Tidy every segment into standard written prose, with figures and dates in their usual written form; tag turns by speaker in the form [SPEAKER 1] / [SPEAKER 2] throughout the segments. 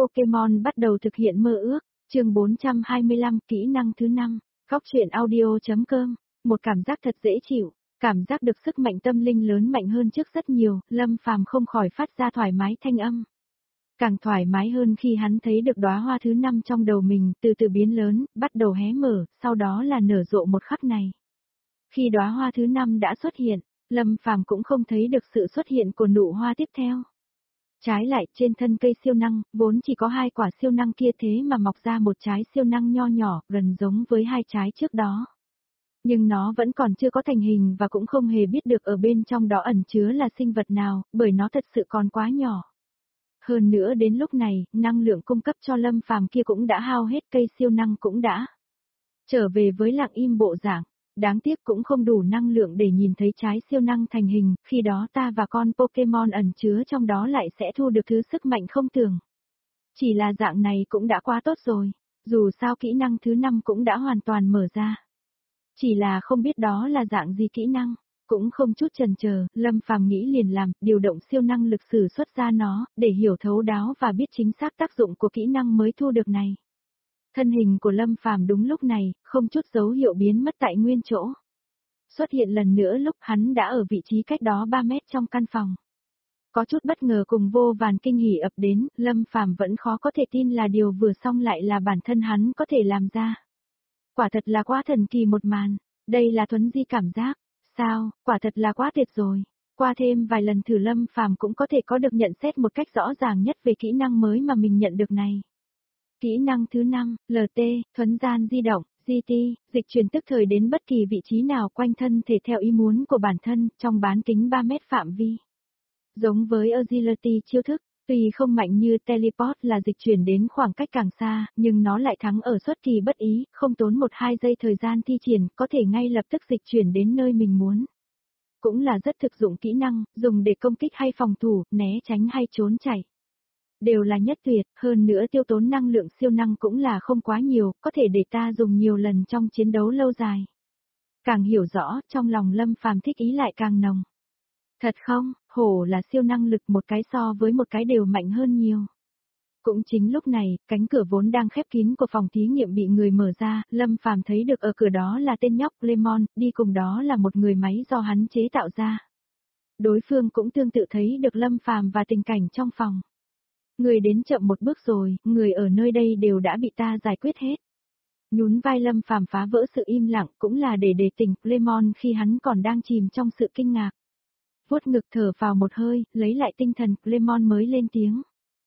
[SPEAKER 1] Pokemon bắt đầu thực hiện mơ ước, chương 425, kỹ năng thứ 5, góc truyện audio.com, một cảm giác thật dễ chịu, cảm giác được sức mạnh tâm linh lớn mạnh hơn trước rất nhiều, Lâm Phàm không khỏi phát ra thoải mái thanh âm. Càng thoải mái hơn khi hắn thấy được đóa hoa thứ 5 trong đầu mình từ từ biến lớn, bắt đầu hé mở, sau đó là nở rộ một khắc này. Khi đóa hoa thứ 5 đã xuất hiện, Lâm Phàm cũng không thấy được sự xuất hiện của nụ hoa tiếp theo. Trái lại, trên thân cây siêu năng, vốn chỉ có 2 quả siêu năng kia thế mà mọc ra một trái siêu năng nho nhỏ, gần giống với 2 trái trước đó. Nhưng nó vẫn còn chưa có thành hình và cũng không hề biết được ở bên trong đó ẩn chứa là sinh vật nào, bởi nó thật sự còn quá nhỏ. Hơn nữa đến lúc này, năng lượng cung cấp cho Lâm Phàm kia cũng đã hao hết, cây siêu năng cũng đã trở về với lặng im bộ dạng. Đáng tiếc cũng không đủ năng lượng để nhìn thấy trái siêu năng thành hình, khi đó ta và con Pokemon ẩn chứa trong đó lại sẽ thu được thứ sức mạnh không tưởng. Chỉ là dạng này cũng đã quá tốt rồi, dù sao kỹ năng thứ 5 cũng đã hoàn toàn mở ra. Chỉ là không biết đó là dạng gì kỹ năng, cũng không chút chần chờ, Lâm Phàm nghĩ liền làm, điều động siêu năng lực sử xuất ra nó, để hiểu thấu đáo và biết chính xác tác dụng của kỹ năng mới thu được này. Thân hình của Lâm Phàm đúng lúc này, không chút dấu hiệu biến mất tại nguyên chỗ. Xuất hiện lần nữa lúc hắn đã ở vị trí cách đó 3 mét trong căn phòng. Có chút bất ngờ cùng vô vàn kinh hỉ ập đến, Lâm Phàm vẫn khó có thể tin là điều vừa xong lại là bản thân hắn có thể làm ra. Quả thật là quá thần kỳ một màn, đây là thuấn di cảm giác, sao, quả thật là quá tuyệt rồi. Qua thêm vài lần thử Lâm Phàm cũng có thể có được nhận xét một cách rõ ràng nhất về kỹ năng mới mà mình nhận được này. Kỹ năng thứ 5, LT, thuấn gian di động, GT, dịch chuyển tức thời đến bất kỳ vị trí nào quanh thân thể theo ý muốn của bản thân, trong bán kính 3 mét phạm vi. Giống với Agility chiêu thức, tuy không mạnh như Teleport là dịch chuyển đến khoảng cách càng xa, nhưng nó lại thắng ở xuất kỳ bất ý, không tốn 1-2 giây thời gian thi triển, có thể ngay lập tức dịch chuyển đến nơi mình muốn. Cũng là rất thực dụng kỹ năng, dùng để công kích hay phòng thủ, né tránh hay trốn chạy. Đều là nhất tuyệt, hơn nữa tiêu tốn năng lượng siêu năng cũng là không quá nhiều, có thể để ta dùng nhiều lần trong chiến đấu lâu dài. Càng hiểu rõ, trong lòng Lâm Phàm thích ý lại càng nồng. Thật không, hổ là siêu năng lực một cái so với một cái đều mạnh hơn nhiều. Cũng chính lúc này, cánh cửa vốn đang khép kín của phòng thí nghiệm bị người mở ra, Lâm Phàm thấy được ở cửa đó là tên nhóc Lemon, đi cùng đó là một người máy do hắn chế tạo ra. Đối phương cũng tương tự thấy được Lâm Phàm và tình cảnh trong phòng. Người đến chậm một bước rồi, người ở nơi đây đều đã bị ta giải quyết hết. Nhún vai Lâm Phàm phá vỡ sự im lặng cũng là để đề tỉnh Lemon khi hắn còn đang chìm trong sự kinh ngạc. Vuốt ngực thở vào một hơi, lấy lại tinh thần, Lemon mới lên tiếng.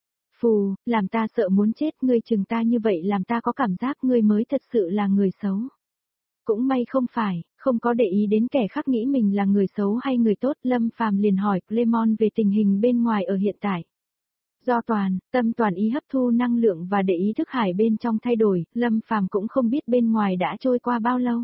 [SPEAKER 1] Phù, làm ta sợ muốn chết, ngươi chừng ta như vậy làm ta có cảm giác ngươi mới thật sự là người xấu. Cũng may không phải, không có để ý đến kẻ khác nghĩ mình là người xấu hay người tốt, Lâm Phàm liền hỏi Lemon về tình hình bên ngoài ở hiện tại. Do tâm toàn ý hấp thu năng lượng và để ý thức hải bên trong thay đổi, Lâm Phàm cũng không biết bên ngoài đã trôi qua bao lâu.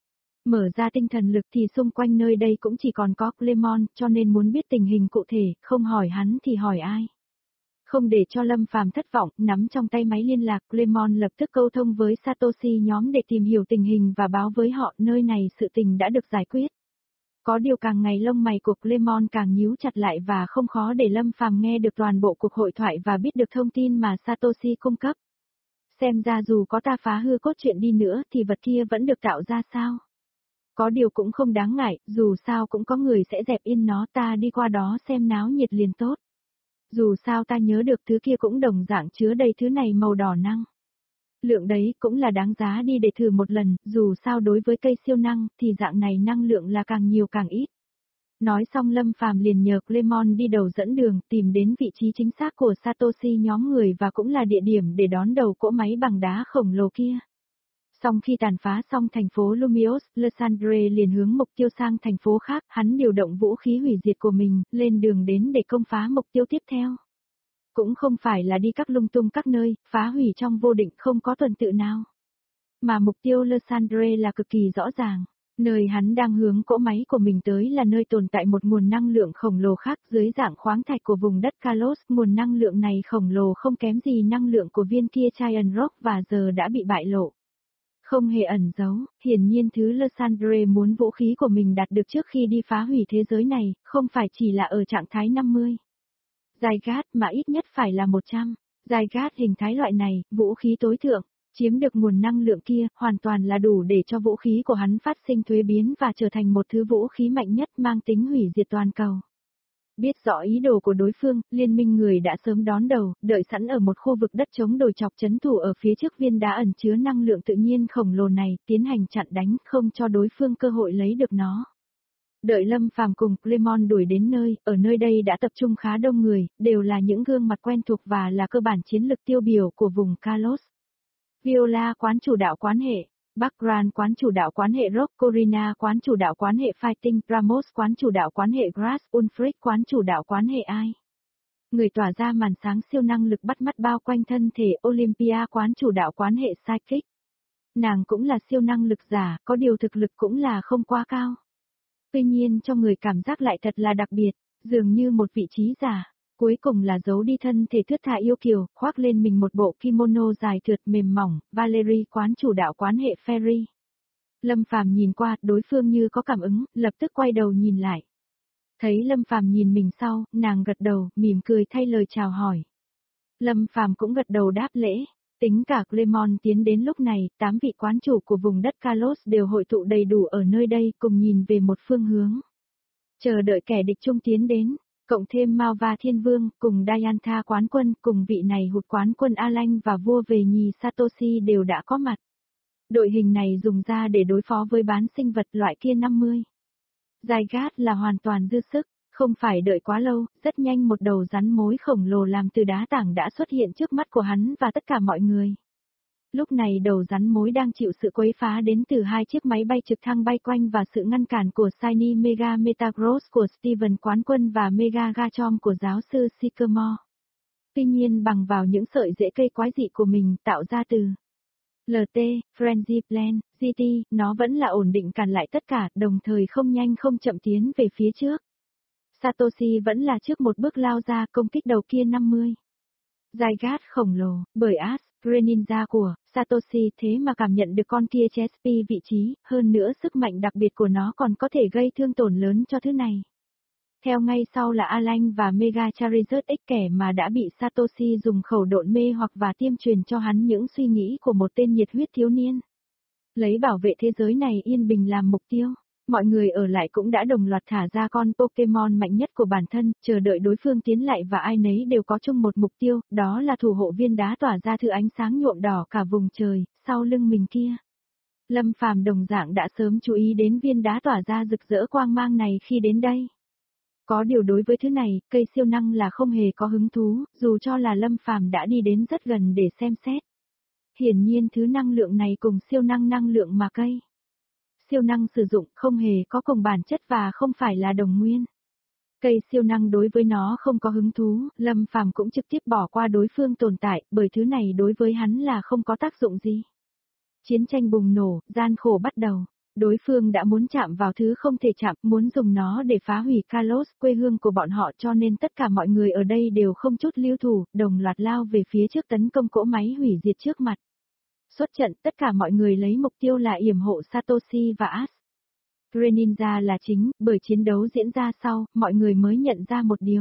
[SPEAKER 1] Mở ra tinh thần lực thì xung quanh nơi đây cũng chỉ còn có Lemon, cho nên muốn biết tình hình cụ thể, không hỏi hắn thì hỏi ai. Không để cho Lâm Phàm thất vọng, nắm trong tay máy liên lạc, Lemon lập tức câu thông với Satoshi nhóm để tìm hiểu tình hình và báo với họ nơi này sự tình đã được giải quyết. Có điều càng ngày lông mày của Lemon càng nhíu chặt lại và không khó để Lâm Phàm nghe được toàn bộ cuộc hội thoại và biết được thông tin mà Satoshi cung cấp. Xem ra dù có ta phá hư cốt truyện đi nữa thì vật kia vẫn được tạo ra sao? Có điều cũng không đáng ngại, dù sao cũng có người sẽ dẹp yên nó, ta đi qua đó xem náo nhiệt liền tốt. Dù sao ta nhớ được thứ kia cũng đồng dạng chứa đầy thứ này màu đỏ năng. Lượng đấy cũng là đáng giá đi để thử một lần, dù sao đối với cây siêu năng thì dạng này năng lượng là càng nhiều càng ít. Nói xong Lâm Phàm liền nhờ Lemon đi đầu dẫn đường tìm đến vị trí chính xác của Satoshi nhóm người và cũng là địa điểm để đón đầu cỗ máy bằng đá khổng lồ kia. Sau khi tàn phá xong thành phố Lumios, Lysandre liền hướng mục tiêu sang thành phố khác, hắn điều động vũ khí hủy diệt của mình, lên đường đến để công phá mục tiêu tiếp theo. Cũng không phải là đi các lung tung các nơi, phá hủy trong vô định không có tuần tự nào. Mà mục tiêu Lysandre là cực kỳ rõ ràng. Nơi hắn đang hướng cỗ máy của mình tới là nơi tồn tại một nguồn năng lượng khổng lồ khác dưới dạng khoáng thạch của vùng đất Kalos. Nguồn năng lượng này khổng lồ không kém gì năng lượng của viên kia Giant Rock và giờ đã bị bại lộ. Không hề ẩn giấu, hiển nhiên thứ Lysandre muốn vũ khí của mình đạt được trước khi đi phá hủy thế giới này, không phải chỉ là ở trạng thái 50. Zygarde mà ít nhất phải là 100. Zygarde hình thái loại này, vũ khí tối thượng, chiếm được nguồn năng lượng kia, hoàn toàn là đủ để cho vũ khí của hắn phát sinh thuế biến và trở thành một thứ vũ khí mạnh nhất mang tính hủy diệt toàn cầu. Biết rõ ý đồ của đối phương, liên minh người đã sớm đón đầu, đợi sẵn ở một khu vực đất chống đồi chọc trấn thủ ở phía trước viên đá ẩn chứa năng lượng tự nhiên khổng lồ này, tiến hành chặn đánh, không cho đối phương cơ hội lấy được nó. Đợi Lâm Phàm cùng Clemon đuổi đến nơi, ở nơi đây đã tập trung khá đông người, đều là những gương mặt quen thuộc và là cơ bản chiến lực tiêu biểu của vùng Kalos. Viola quán chủ đạo quán hệ, Background quán chủ đạo quán hệ Rock, Corina quán chủ đạo quán hệ Fighting, Ramos quán chủ đạo quán hệ Grass, Ulfric quán chủ đạo quán hệ Ai. Người tỏa ra màn sáng siêu năng lực bắt mắt bao quanh thân thể Olympia quán chủ đạo quán hệ Psychic. Nàng cũng là siêu năng lực giả, có điều thực lực cũng là không quá cao. Tuy nhiên cho người cảm giác lại thật là đặc biệt, dường như một vị trí giả. Cuối cùng là giấu đi thân thể thướt tha yêu kiều, khoác lên mình một bộ kimono dài thượt mềm mỏng, Valerie quán chủ đạo quán hệ Ferry. Lâm Phàm nhìn qua, đối phương như có cảm ứng, lập tức quay đầu nhìn lại. Thấy Lâm Phàm nhìn mình sau, nàng gật đầu, mỉm cười thay lời chào hỏi. Lâm Phàm cũng gật đầu đáp lễ. Tính cả Clemon tiến đến lúc này, 8 vị quán chủ của vùng đất Kalos đều hội tụ đầy đủ ở nơi đây, cùng nhìn về một phương hướng. Chờ đợi kẻ địch trung tiến đến. Cộng thêm Mao Va Thiên Vương, cùng Dayantha quán quân, cùng vị này hụt quán quân A-Lanh và vua về nhì Satoshi đều đã có mặt. Đội hình này dùng ra để đối phó với bán sinh vật loại kia 50. Zygarde là hoàn toàn dư sức, không phải đợi quá lâu, rất nhanh một đầu rắn mối khổng lồ làm từ đá tảng đã xuất hiện trước mắt của hắn và tất cả mọi người. Lúc này đầu rắn mối đang chịu sự quấy phá đến từ 2 chiếc máy bay trực thăng bay quanh và sự ngăn cản của Shiny Mega Metagross của Steven Quán Quân và Mega Gachom của giáo sư Sycamore. Tuy nhiên bằng vào những sợi rễ cây quái dị của mình tạo ra từ LT, Frenzy Plan, GT, nó vẫn là ổn định cản lại tất cả, đồng thời không nhanh không chậm tiến về phía trước. Satoshi vẫn là trước một bước lao ra công kích đầu kia 50. Zygarde khổng lồ, bởi Ash, Greninja của Satoshi thế mà cảm nhận được con kia Chespi vị trí, hơn nữa sức mạnh đặc biệt của nó còn có thể gây thương tổn lớn cho thứ này. Theo ngay sau là A-Lanh và Mega Charizard X kẻ mà đã bị Satoshi dùng khẩu độn mê hoặc và tiêm truyền cho hắn những suy nghĩ của một tên nhiệt huyết thiếu niên. Lấy bảo vệ thế giới này yên bình làm mục tiêu. Mọi người ở lại cũng đã đồng loạt thả ra con Pokemon mạnh nhất của bản thân, chờ đợi đối phương tiến lại và ai nấy đều có chung một mục tiêu, đó là thủ hộ viên đá tỏa ra thứ ánh sáng nhuộm đỏ cả vùng trời, sau lưng mình kia. Lâm Phàm đồng dạng đã sớm chú ý đến viên đá tỏa ra rực rỡ quang mang này khi đến đây. Có điều đối với thứ này, cây siêu năng là không hề có hứng thú, dù cho là Lâm Phàm đã đi đến rất gần để xem xét. Hiển nhiên thứ năng lượng này cùng siêu năng lượng mà cây siêu năng sử dụng không hề có cùng bản chất và không phải là đồng nguyên. Cây siêu năng đối với nó không có hứng thú, Lâm Phàm cũng trực tiếp bỏ qua đối phương tồn tại, bởi thứ này đối với hắn là không có tác dụng gì. Chiến tranh bùng nổ, gian khổ bắt đầu. Đối phương đã muốn chạm vào thứ không thể chạm, muốn dùng nó để phá hủy Kalos, quê hương của bọn họ, cho nên tất cả mọi người ở đây đều không chút lưu thủ, đồng loạt lao về phía trước tấn công cỗ máy hủy diệt trước mặt. Xuất trận, tất cả mọi người lấy mục tiêu là yểm hộ Satoshi và Ash. Greninja là chính, bởi chiến đấu diễn ra sau, mọi người mới nhận ra một điều.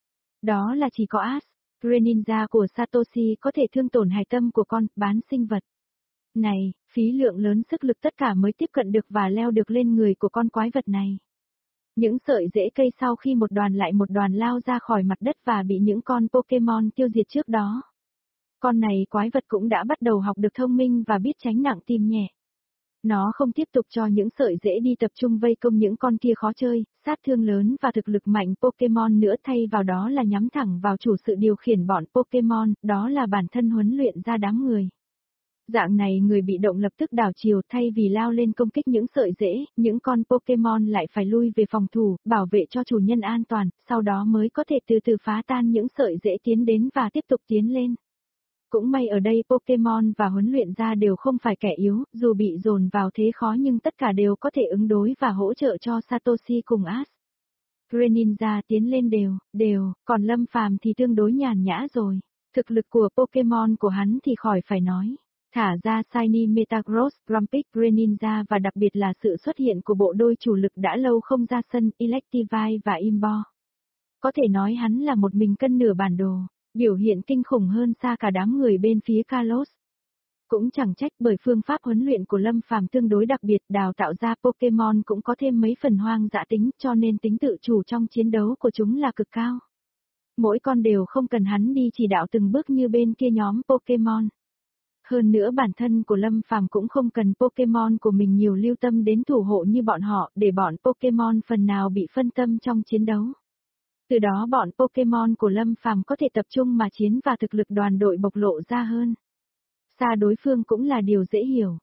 [SPEAKER 1] Đó là chỉ có Ash, Greninja của Satoshi có thể thương tổn hài tâm của con, bán sinh vật. Này, phí lượng lớn sức lực tất cả mới tiếp cận được và leo được lên người của con quái vật này. Những sợi rễ cây sau khi một đoàn lại một đoàn lao ra khỏi mặt đất và bị những con Pokemon tiêu diệt trước đó. Con này quái vật cũng đã bắt đầu học được thông minh và biết tránh nặng tim nhẹ. Nó không tiếp tục cho những sợi rễ đi tập trung vây công những con kia khó chơi, sát thương lớn và thực lực mạnh Pokemon nữa, thay vào đó là nhắm thẳng vào chủ sự điều khiển bọn Pokemon, đó là bản thân huấn luyện ra đám người. Dạng này người bị động lập tức đảo chiều, thay vì lao lên công kích những sợi rễ, những con Pokemon lại phải lui về phòng thủ, bảo vệ cho chủ nhân an toàn, sau đó mới có thể từ từ phá tan những sợi rễ tiến đến và tiếp tục tiến lên. Cũng may ở đây Pokemon và huấn luyện ra đều không phải kẻ yếu, dù bị dồn vào thế khó nhưng tất cả đều có thể ứng đối và hỗ trợ cho Satoshi cùng Ash. Greninja tiến lên đều, còn Lâm Phàm thì tương đối nhàn nhã rồi. Thực lực của Pokemon của hắn thì khỏi phải nói. Thả ra Shiny Metagross, Grumpig, Greninja và đặc biệt là sự xuất hiện của bộ đôi chủ lực đã lâu không ra sân, Electivire và Imbo. Có thể nói hắn là một mình cân nửa bản đồ. Biểu hiện kinh khủng hơn xa cả đám người bên phía Carlos. Cũng chẳng trách bởi phương pháp huấn luyện của Lâm Phàm tương đối đặc biệt, đào tạo ra Pokemon cũng có thêm mấy phần hoang dã tính, cho nên tính tự chủ trong chiến đấu của chúng là cực cao. Mỗi con đều không cần hắn đi chỉ đạo từng bước như bên kia nhóm Pokemon. Hơn nữa bản thân của Lâm Phàm cũng không cần Pokemon của mình nhiều lưu tâm đến thủ hộ như bọn họ, để bọn Pokemon phần nào bị phân tâm trong chiến đấu. Từ đó bọn Pokemon của Lâm Phàm có thể tập trung mà chiến và thực lực đoàn đội bộc lộ ra hơn. Xa đối phương cũng là điều dễ hiểu.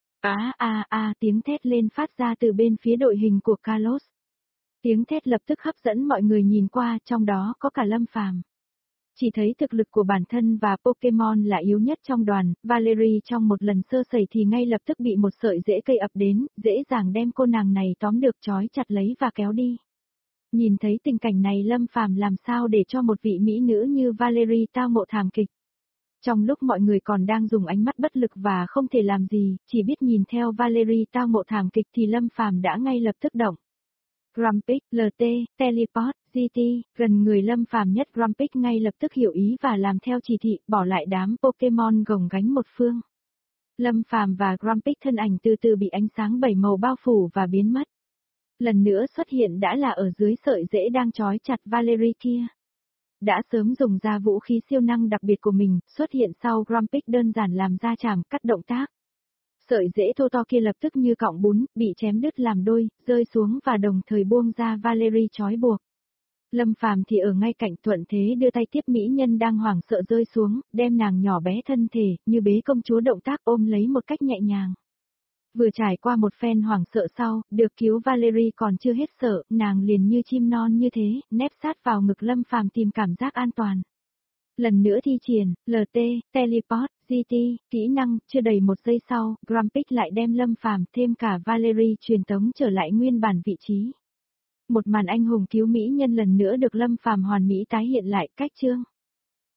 [SPEAKER 1] Tiếng thét lên phát ra từ bên phía đội hình của Carlos. Tiếng thét lập tức hấp dẫn mọi người nhìn qua, trong đó có cả Lâm Phàm. Chỉ thấy thực lực của bản thân và Pokemon là yếu nhất trong đoàn, Valerie trong một lần sơ sẩy thì ngay lập tức bị một sợi rễ cây ập đến, dễ dàng đem cô nàng này tóm được trói chặt lấy và kéo đi. Nhìn thấy tình cảnh này Lâm Phàm làm sao để cho một vị mỹ nữ như Valerie tao ngộ thảm kịch. Trong lúc mọi người còn đang dùng ánh mắt bất lực và không thể làm gì, chỉ biết nhìn theo Valerie tao ngộ thảm kịch thì Lâm Phàm đã ngay lập tức động. Grumpig, LT, Teleport, GT, gần người Lâm Phàm nhất Grumpig ngay lập tức hiểu ý và làm theo chỉ thị, bỏ lại đám Pokemon gồng gánh một phương. Lâm Phàm và Grumpig thân ảnh từ từ bị ánh sáng bảy màu bao phủ và biến mất. Lần nữa xuất hiện đã là ở dưới sợi rễ đang trói chặt Valerie kia. Đã sớm dùng ra vũ khí siêu năng đặc biệt của mình, xuất hiện sau Grumpig đơn giản làm ra chàm cắt động tác. Sợi rễ thô to kia lập tức như cọng bún, bị chém đứt làm đôi, rơi xuống và đồng thời buông ra Valerie trói buộc. Lâm Phàm thì ở ngay cạnh thuận thế đưa tay tiếp mỹ nhân đang hoảng sợ rơi xuống, đem nàng nhỏ bé thân thể, như bế công chúa động tác ôm lấy một cách nhẹ nhàng. Vừa trải qua một phen hoảng sợ sau, được cứu Valerie còn chưa hết sợ, nàng liền như chim non như thế, nép sát vào ngực Lâm Phàm tìm cảm giác an toàn. Lần nữa thi triển, LT, Teleport, GT, kỹ năng, chưa đầy một giây sau, Grumpig lại đem Lâm Phàm thêm cả Valerie truyền tống trở lại nguyên bản vị trí. Một màn anh hùng cứu mỹ nhân lần nữa được Lâm Phàm hoàn mỹ tái hiện lại, cách chương.